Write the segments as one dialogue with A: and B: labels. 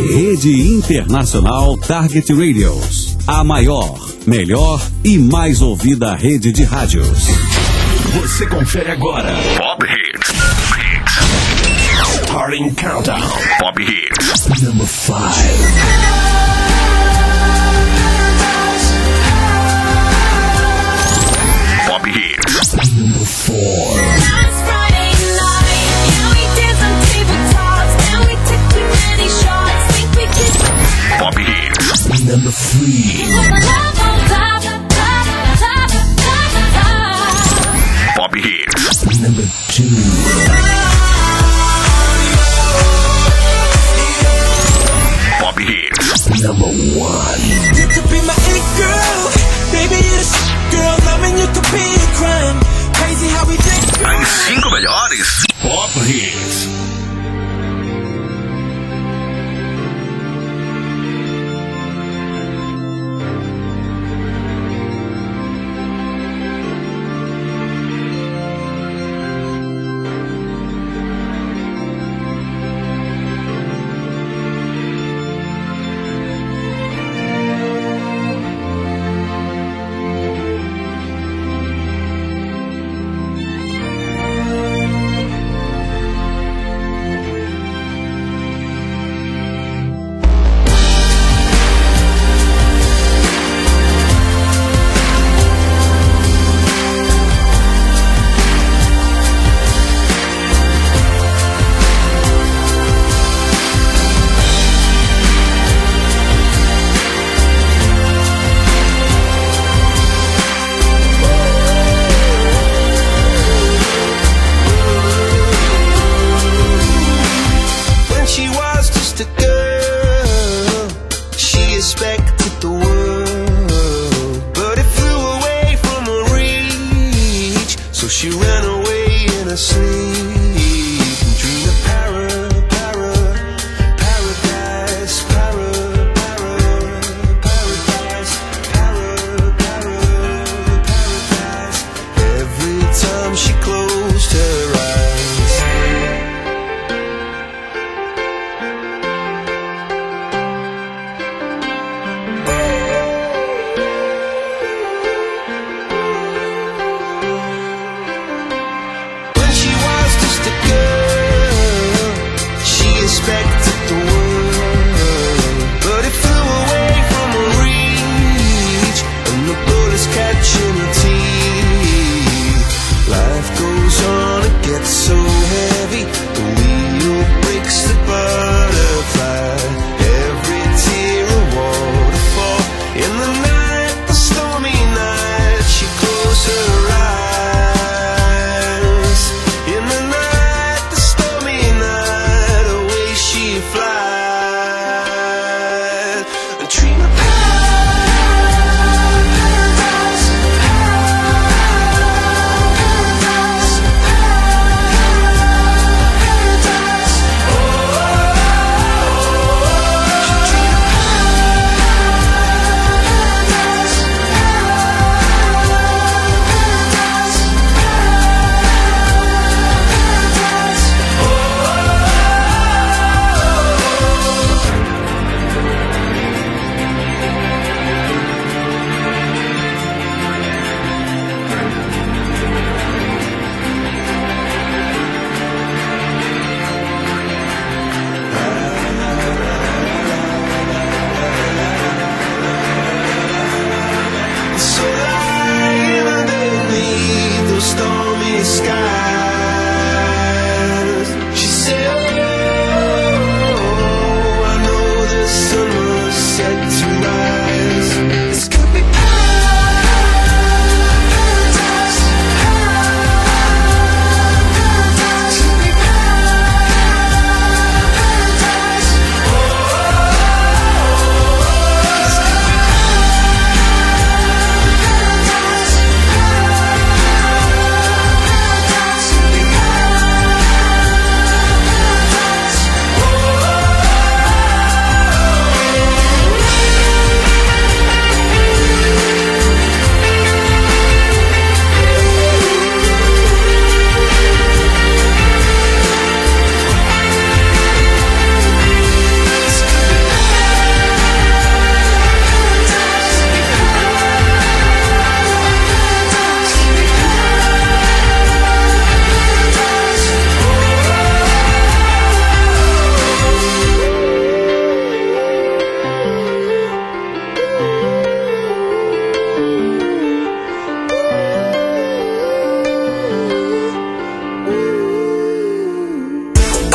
A: Rede Internacional Target Radios. A maior, melhor e mais ouvida rede de rádios.
B: Você confere agora. Pop Hits. Starting Countdown. Pop Hits. Number 5. Pop Hits. Number 4. Pop Hits. Number 3. Pop Hits. Number 2. Pop Hits.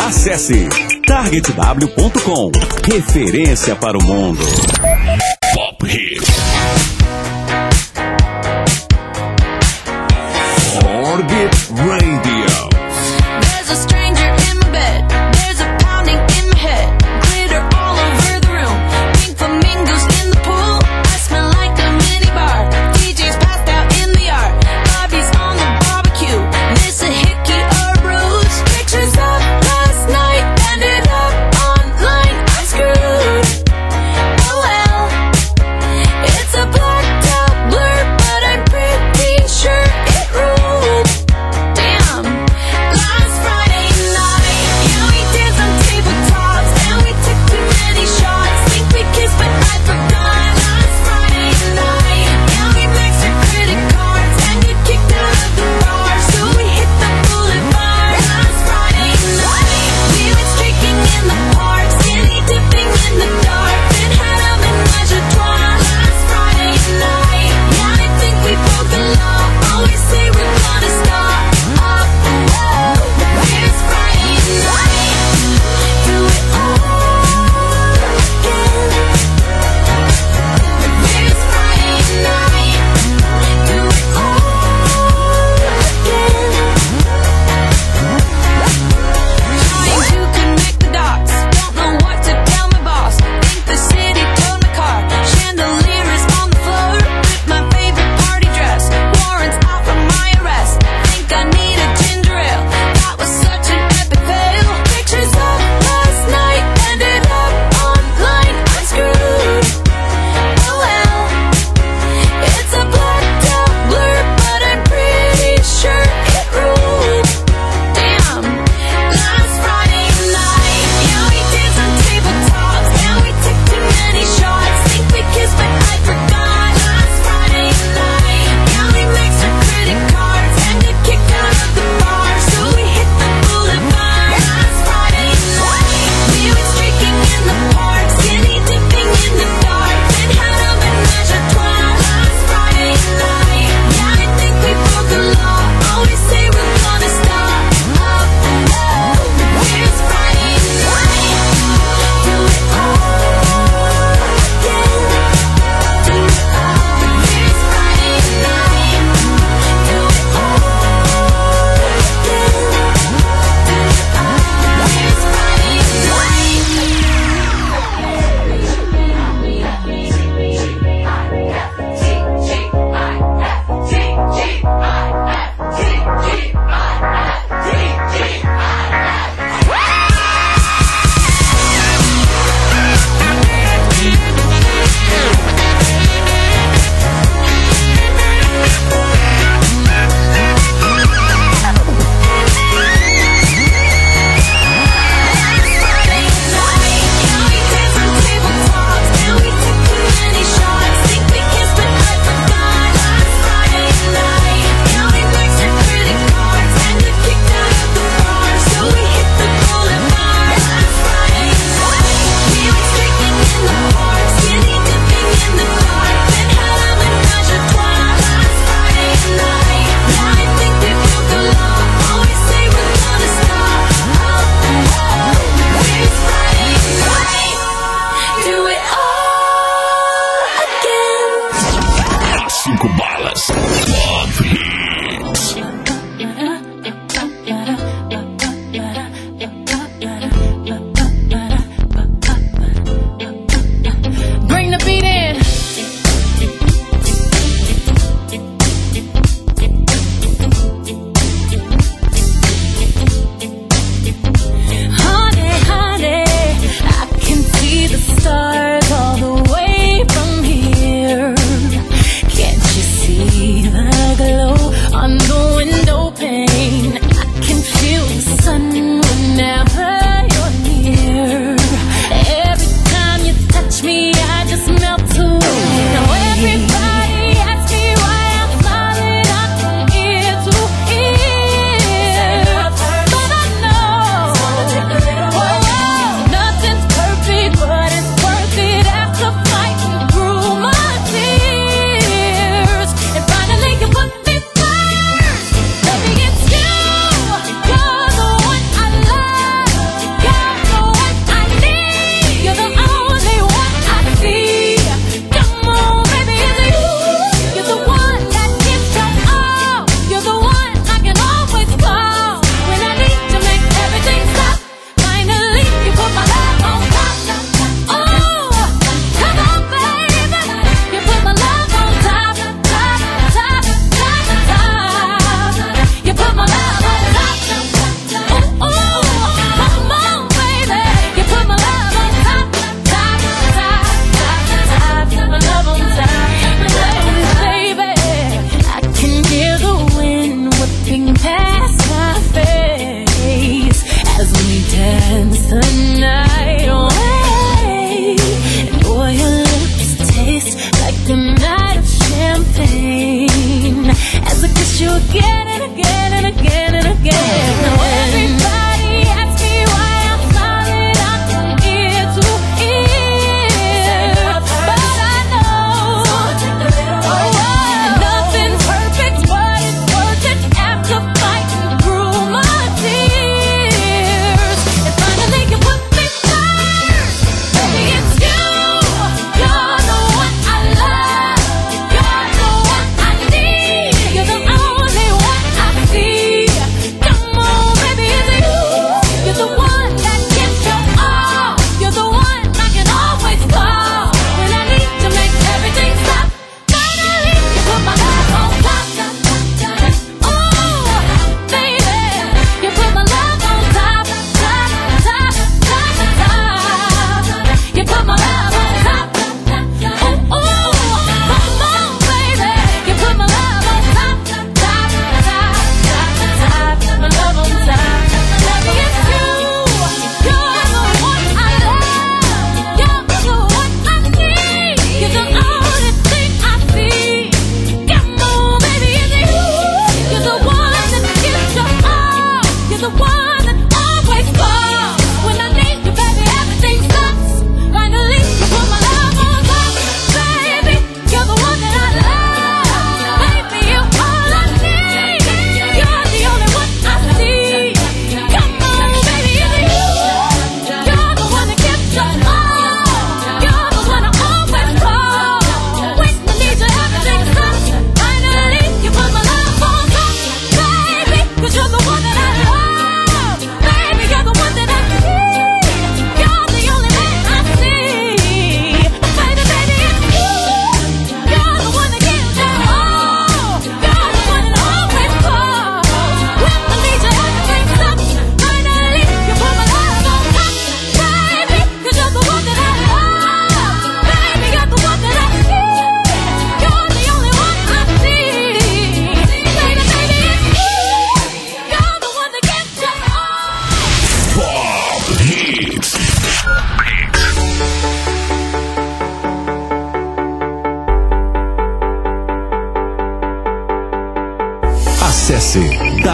A: Acesse targetw.com. Referência para o mundo.
B: Pop Hits. Orbit Radio.
C: There's a stranger in my bed. There's a pounding in my head. Glitter all over the room. Pink flamingos in the pool. I smell like a mini bar. DJ's passed out in the yard. Bobby's on the barbecue. This a hickey or bruise. Pictures of last night ended up online. I'm screwed. Oh well. It's a blacked out blur, but I'm pretty sure it ruled. Damn. Last Friday night, you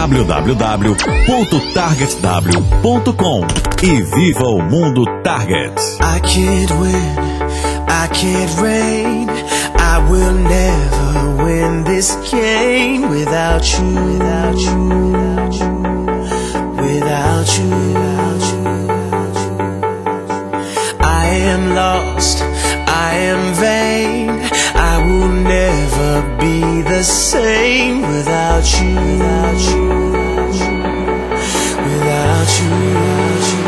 A: www.targetw.com e viva o mundo Target.
D: I can't win, I can't reign, I will never win this game without you, without you, without you, without you. I am lost, I am vain, I will never be the same without you, without you, without you, without you.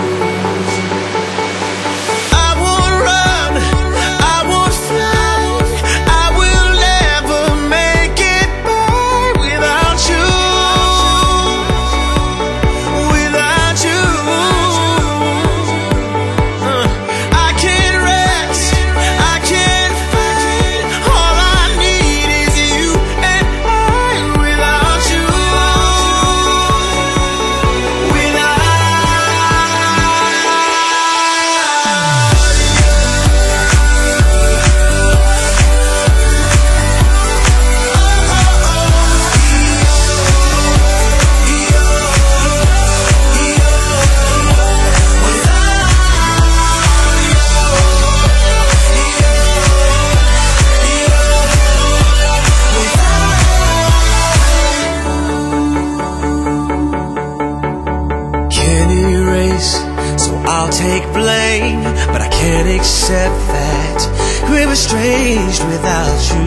D: Accept that we're estranged without you,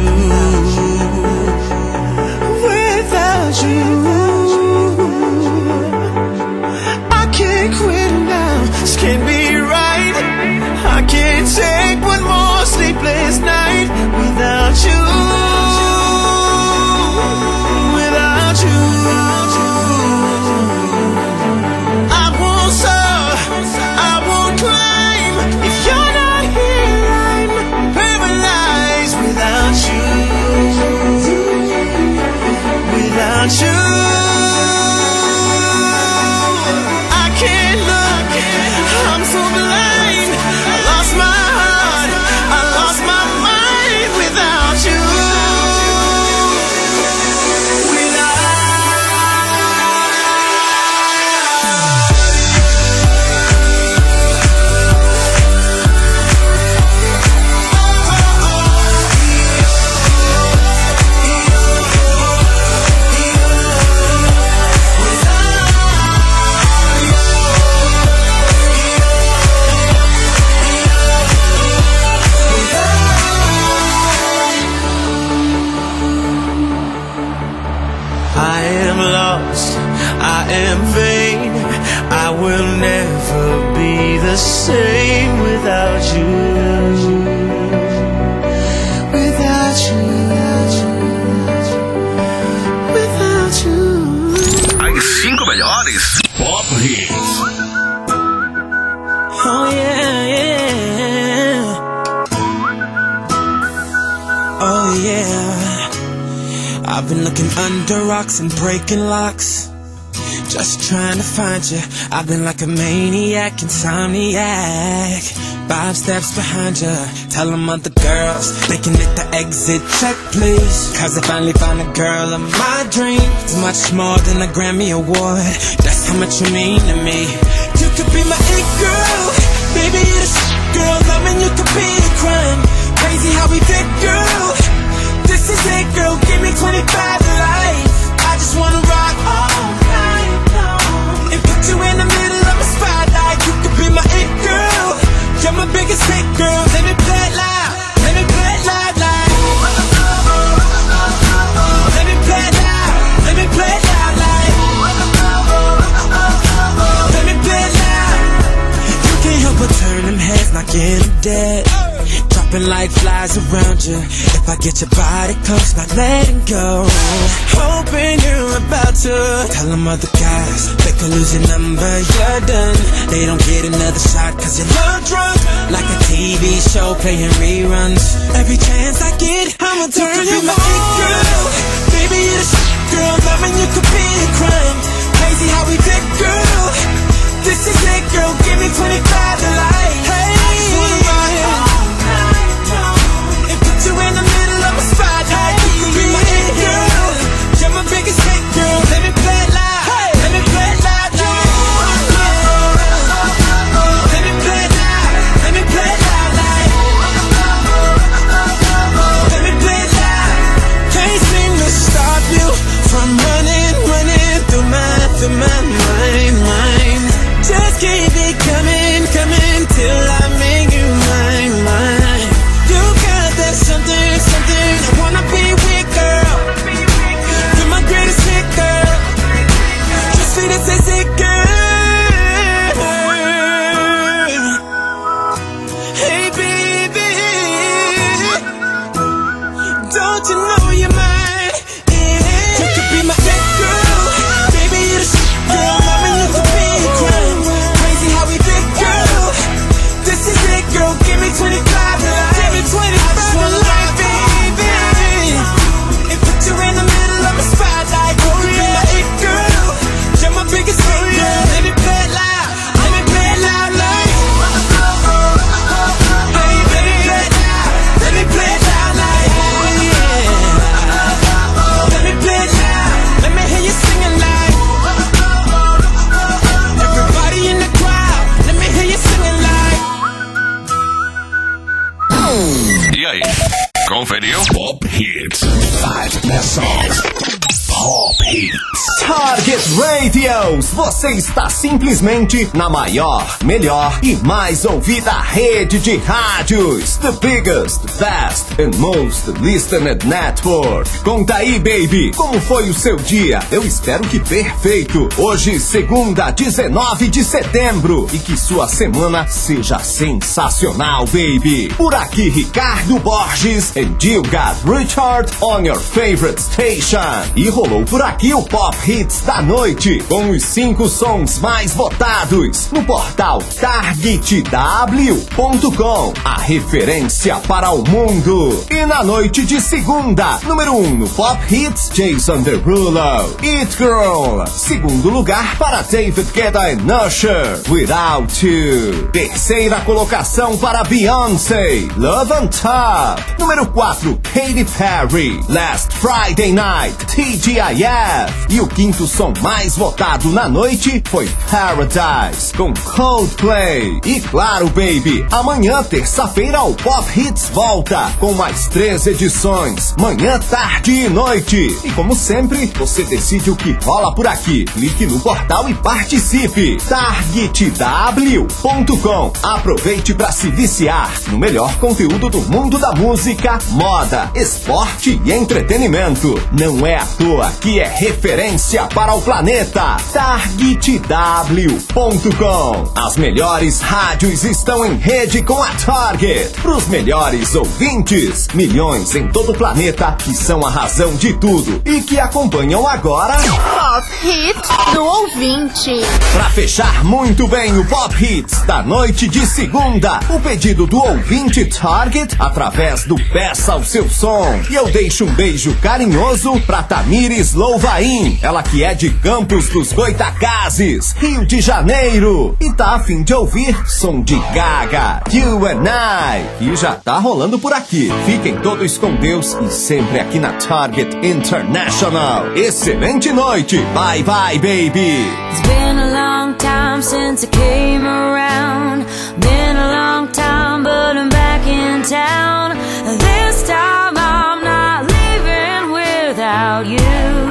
D: without you. I can't quit now, this can't be right. I can't take one more sleepless night without you, without you. I won't soar, I won't climb if you're without you, I can't look, I'm so blind. I lost my heart, I lost my mind without you. The same without you, without you, without you.
B: As 5 melhores Pop Hits.
D: Oh yeah, yeah. Oh yeah. I've been looking under rocks and breaking locks, just trying to find you. I've been like a maniac, insomniac, 5 steps behind you. Tell them other girls they can hit the exit check, please. Cause I finally found a girl of my dreams. It's much more than a Grammy award, that's how much you mean to me. You could be my it girl, baby you're the girl. Loving you could be a crime. Crazy how we fit, girl. This is it, girl. Give me 25 to life. I just wanna rock all night long and put you in the middle of a spotlight. You could be my it girl. You're my biggest hit, girl. Let me play it loud. Let me play it loud, loud. Let me play it loud. Let me play it loud, loud. Let me play it loud. You can't help but turn them heads, knocking them dead. Dropping like flies around you. If I get your body close, not letting go. Hoping you're about to tell them other guys they could lose your number, you're done. They don't get another shot cause you're love drunk, like a TV show playing reruns. Every chance I get, I'ma turn you on. Girl, baby you're the shit, girl. Loving you could be a crime. Crazy how we did, girl. This is it, girl. Give me 25 to life. Hey, I just wanna ride all night long and put you in the middle of a spotlight. You could be my it girl. You're my biggest hit, girl. Let me play it loud.
E: Radios, você está simplesmente na maior, melhor e mais ouvida rede de rádios. The biggest, best and most listened network. Conta aí, baby, como foi o seu dia? Eu espero que perfeito. Hoje, segunda, 19 de setembro. E que sua semana seja sensacional, baby. Por aqui, Ricardo Borges and you got Richard on your favorite station. E rolou por aqui o Pop Hits da noite, com os 5 sons mais votados no portal TargetW.com, a referência para o mundo. E na noite de segunda, número 1 no Pop Hits, Jason Derulo, It Girl. Segundo lugar para David Guetta e Usher, Without You. Terceira colocação para Beyoncé, Love on Top. Número 4, Katy Perry, Last Friday Night, TGIF. E o quinto som mais votado na noite foi Paradise, com Coldplay. E claro, baby, amanhã, terça-feira, o Pop Hits volta com mais 3 edições, manhã, tarde e noite. E como sempre, você decide o que rola por aqui. Clique no portal e participe. TargetW.com. Aproveite para se viciar no melhor conteúdo do mundo da música, moda, esporte e entretenimento. Não é à toa que é referência para o planeta. TargetW.com. As melhores rádios estão em rede com a Target. Para os melhores ouvintes, milhões em todo o planeta que são a razão de tudo e que acompanham agora
F: Pop Hits do ouvinte.
E: Para fechar muito bem o Pop Hits da noite de segunda, o pedido do ouvinte Target através do Peça o Seu Som. E eu deixo um beijo carinhoso pra Tamires Louvain, ela que é de Campos dos Goitacazes, Rio de Janeiro, e tá a fim de ouvir som de Gaga, You and I, que já tá rolando por aqui. Fiquem todos com Deus e sempre aqui na Target International. Excelente noite. Bye bye, baby.
C: It's been a long time since I came around. Been a long time, but I'm back in town. This time I'm not leaving without you.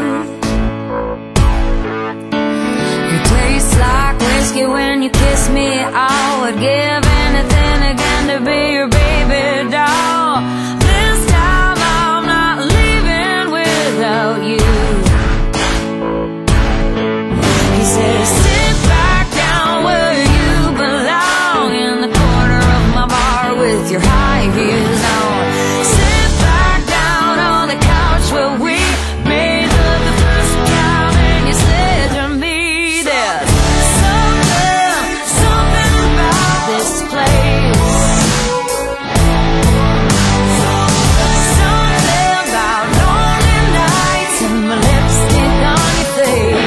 C: You taste like whiskey when you kiss me. I would give anything again to be your baby doll. This time I'm not leaving without you. He says, sit back down where you belong, in the corner of my bar with your high heels on. Sit back down on the couch where we made love the first time, and you said to me, there's something about this place. Something about lonely nights and my lipstick on your face.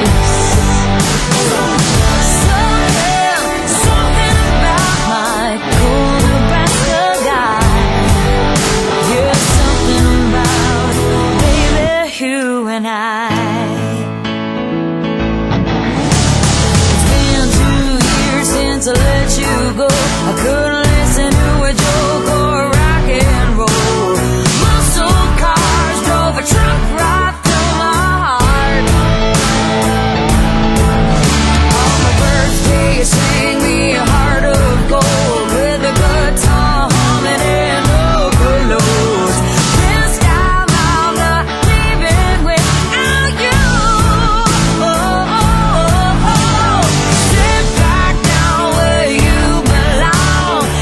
C: Something about my cool Nebraska guy. Yeah, something about baby, you and I. It's been 2 years since I let you go. I couldn't listen to a joke or rock and roll. Muscle cars drove a truck right through my heart. On my birthday, you sang me a heart of gold with a guitar humming and overload. This time I'm not leaving without you. Sit back down where you belong,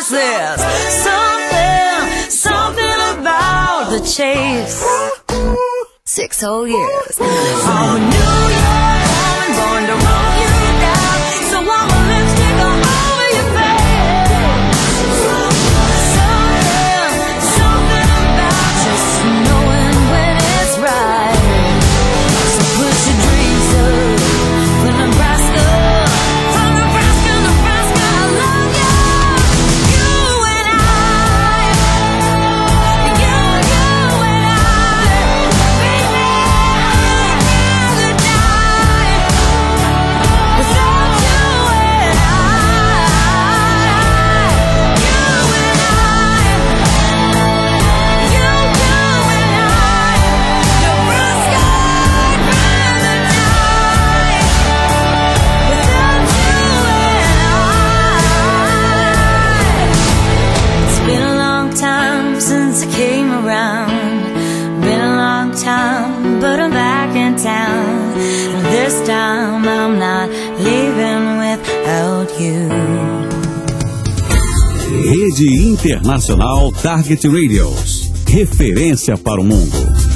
C: chances. Something about the chase. 6 whole years. I'm a New York woman born to roll you down. So I'm a lipstick all over your face. Something about just knowing when it's right. So push your dreams up from Nebraska. From Nebraska, Nebraska, I love you. You and I. You and I. Baby, I'd rather die without you and I. You and I. You and I. Nebraska, I'd rather die without you and I. It's been a long time since I came around. Been a long time, but I'm back in town. And this time I'm not leaving without you.
A: Rede Internacional Target Radios. Referência para o mundo.